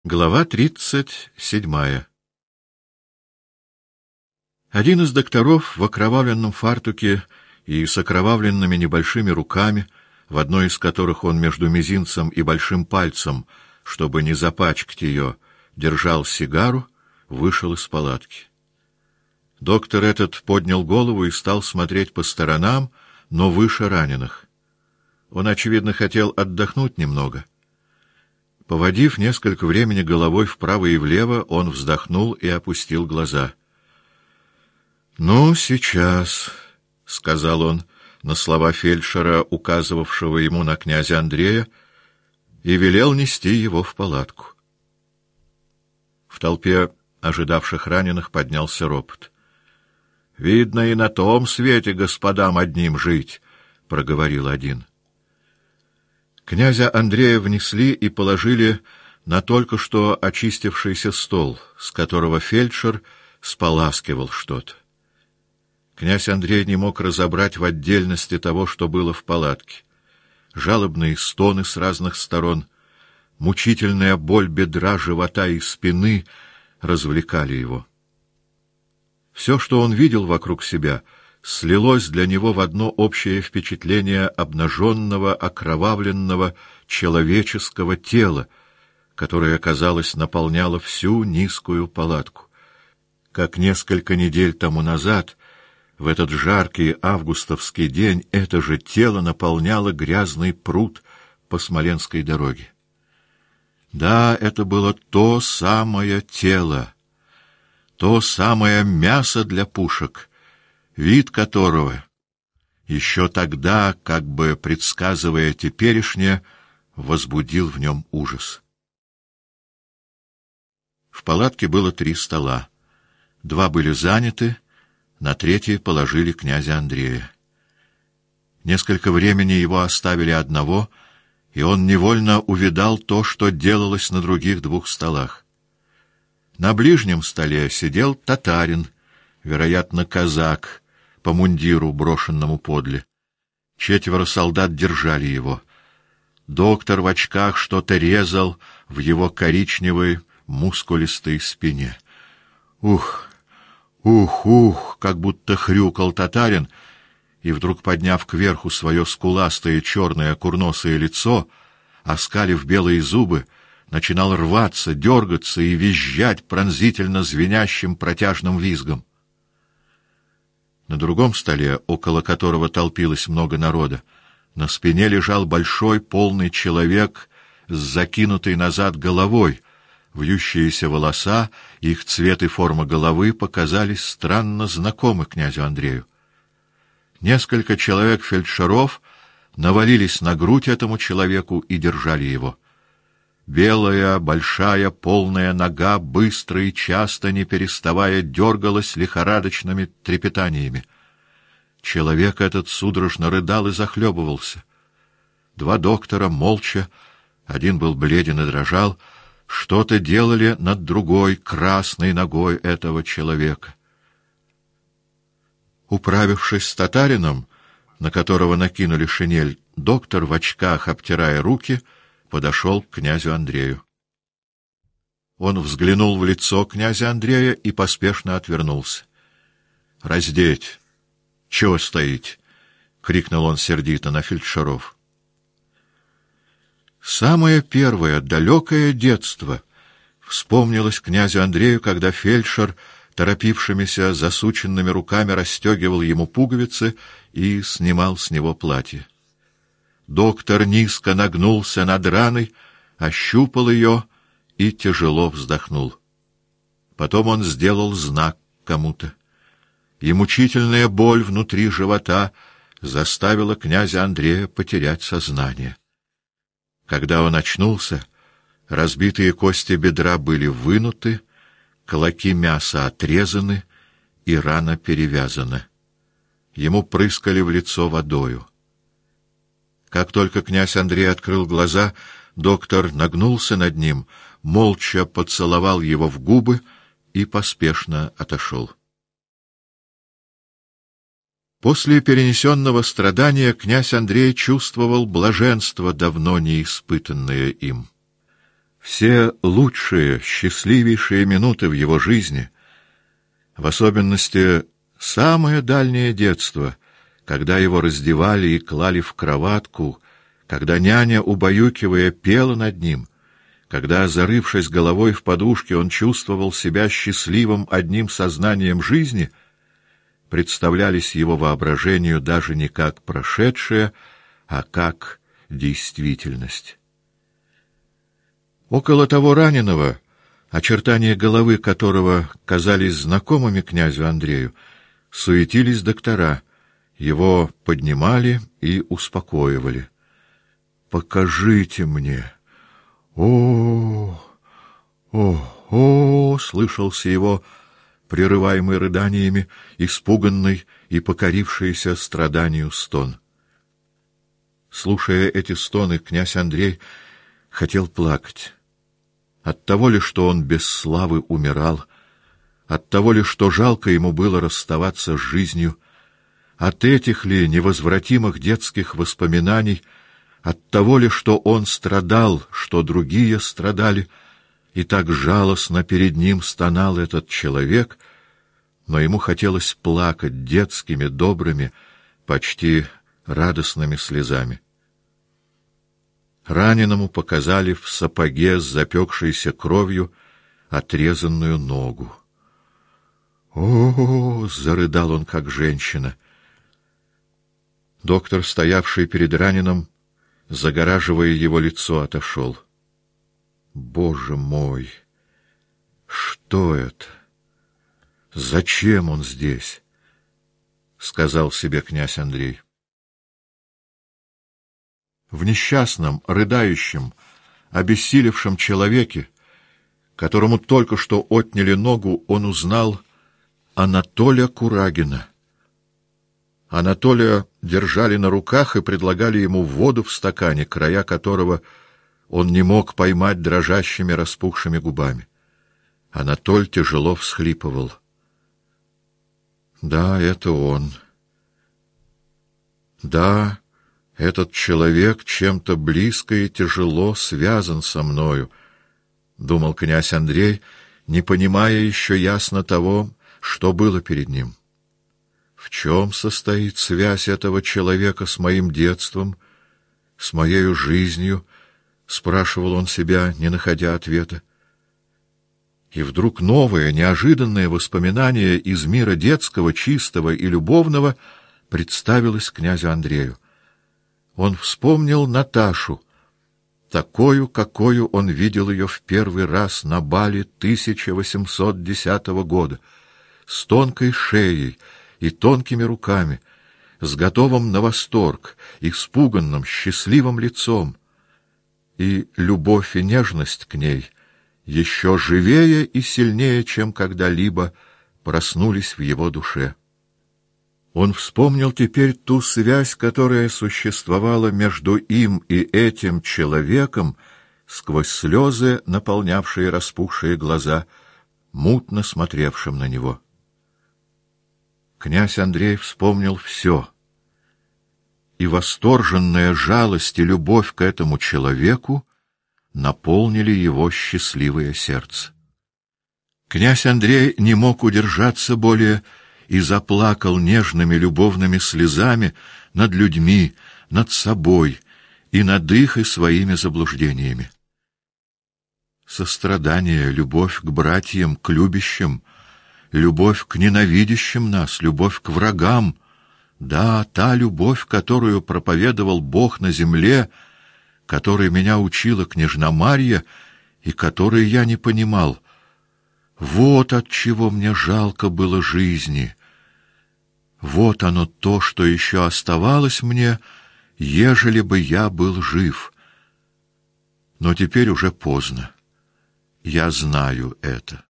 Глава 37. Один из докторов в окровавленном фартуке и с окровавленными небольшими руками, в одной из которых он между мизинцем и большим пальцем, чтобы не запачкать ее, держал сигару, вышел из палатки. Доктор этот поднял голову и стал смотреть по сторонам, но выше раненых. Он, очевидно, хотел отдохнуть немного. Поводив несколько времени головой вправо и влево, он вздохнул и опустил глаза. — Ну, сейчас, — сказал он на слова фельдшера, указывавшего ему на князя Андрея, и велел нести его в палатку. В толпе ожидавших раненых поднялся ропот. — Видно, и на том свете господам одним жить, — проговорил один. Князя Андрея внесли и положили на только что очистившийся стол, с которого фельдшер споласкивал что-то. Князь Андрей не мог разобрать в отдельности того, что было в палатке. Жалобные стоны с разных сторон, мучительная боль бедра, живота и спины развлекали его. Все, что он видел вокруг себя, слилось для него в одно общее впечатление обнаженного, окровавленного человеческого тела, которое, казалось, наполняло всю низкую палатку. Как несколько недель тому назад, в этот жаркий августовский день, это же тело наполняло грязный пруд по Смоленской дороге. Да, это было то самое тело, то самое мясо для пушек, вид которого еще тогда, как бы предсказывая теперешнее, возбудил в нем ужас. В палатке было 3 стола. 2 были заняты, на третий положили князя Андрея. Несколько времени его оставили одного, и он невольно увидал то, что делалось на других 2 столах. На ближнем столе сидел татарин, вероятно, казак, по мундиру, брошенному подле. 4 солдат держали его. Доктор в очках что-то резал в его коричневой, мускулистой спине. Ух, ух, ух, как будто хрюкал татарин, и вдруг, подняв кверху свое скуластое черное курносое лицо, оскалив белые зубы, начинал рваться, дергаться и визжать пронзительно звенящим протяжным визгом. На другом столе, около которого толпилось много народа, на спине лежал большой полный человек с закинутой назад головой. Вьющиеся волоса, их цвет и форма головы показались странно знакомы князю Андрею. Несколько человек-фельдшеров навалились на грудь этому человеку и держали его. Белая, большая, полная нога быстро и часто, не переставая, дергалась лихорадочными трепетаниями. Человек этот судорожно рыдал и захлебывался. 2 доктора молча, один был бледен и дрожал, что-то делали над другой красной ногой этого человека. Управившись с татарином, на которого накинули шинель, доктор в очках, обтирая руки, подошел к князю Андрею. Он взглянул в лицо князя Андрея и поспешно отвернулся. — Раздеть! Чего стоите? — крикнул он сердито на фельдшеров. Самое первое, далекое детство вспомнилось князю Андрею, когда фельдшер торопившимися засученными руками расстегивал ему пуговицы и снимал с него платье. Доктор низко нагнулся над раной, ощупал ее и тяжело вздохнул. Потом он сделал знак кому-то, и мучительная боль внутри живота заставила князя Андрея потерять сознание. Когда он очнулся, разбитые кости бедра были вынуты, клоки мяса отрезаны и рана перевязана. Ему прыскали в лицо водою. Как только князь Андрей открыл глаза, доктор нагнулся над ним, молча поцеловал его в губы и поспешно отошел. После перенесенного страдания князь Андрей чувствовал блаженство, давно не испытанное им. Все лучшие, счастливейшие минуты в его жизни, в особенности самое дальнее детство, когда его раздевали и клали в кроватку, когда няня, убаюкивая, пела над ним, когда, зарывшись головой в подушке, он чувствовал себя счастливым одним сознанием жизни, представлялись его воображению даже не как прошедшее, а как действительность. Около того раненого, очертания головы которого казались знакомыми князю Андрею, суетились доктора, его поднимали и успокоивали. «Покажите мне!» «О, слышался его, прерываемый рыданиями, испуганный и покорившийся страданию стон. Слушая эти стоны, князь Андрей хотел плакать. Оттого ли, что он без славы умирал, оттого ли, что жалко ему было расставаться с жизнью, от этих ли невозвратимых детских воспоминаний, оттого ли, что он страдал, что другие страдали, и так жалостно перед ним стонал этот человек, но ему хотелось плакать детскими, добрыми, почти радостными слезами. Раненому показали в сапоге с запекшейся кровью отрезанную ногу. «О-о-о!» — зарыдал он, как женщина. Доктор, стоявший перед раненым, загораживая его лицо, отошел. «Боже мой! Что это? Зачем он здесь?» — сказал себе князь Андрей. В несчастном, рыдающем, обессилевшем человеке, которому только что отняли ногу, он узнал Анатолия Курагина. Анатолия держали на руках и предлагали ему воду в стакане, края которого он не мог поймать дрожащими распухшими губами. Анатоль тяжело всхлипывал. Да, это он. Да, этот человек чем-то близко и тяжело связан со мною, — думал князь Андрей, не понимая еще ясно того, что было перед ним. В чем состоит связь этого человека с моим детством, с моею жизнью, — спрашивал он себя, не находя ответа. И вдруг новое, неожиданное воспоминание из мира детского, чистого и любовного представилось князю Андрею. Он вспомнил Наташу, такою, какою он видел ее в первый раз на бале 1810 года, с тонкой шеей и тонкими руками, с готовым на восторг, испуганным, счастливым лицом. И любовь и нежность к ней еще живее и сильнее, чем когда-либо, проснулись в его душе. Он вспомнил теперь ту связь, которая существовала между им и этим человеком, сквозь слезы, наполнявшие распухшие глаза, мутно смотревшим на него. Князь Андрей вспомнил все, и восторженная жалость и любовь к этому человеку наполнили его счастливое сердце. Князь Андрей не мог удержаться более и заплакал нежными любовными слезами над людьми, над собой и над их и своими заблуждениями. Сострадание, любовь к братьям, к любящим, любовь к ненавидящим нас, любовь к врагам, да, та любовь, которую проповедовал Бог на земле, которой меня учила княжна Марья и которой я не понимал. Вот от чего мне жалко было жизни. Вот оно то, что еще оставалось мне, ежели бы я был жив. Но теперь уже поздно. Я знаю это.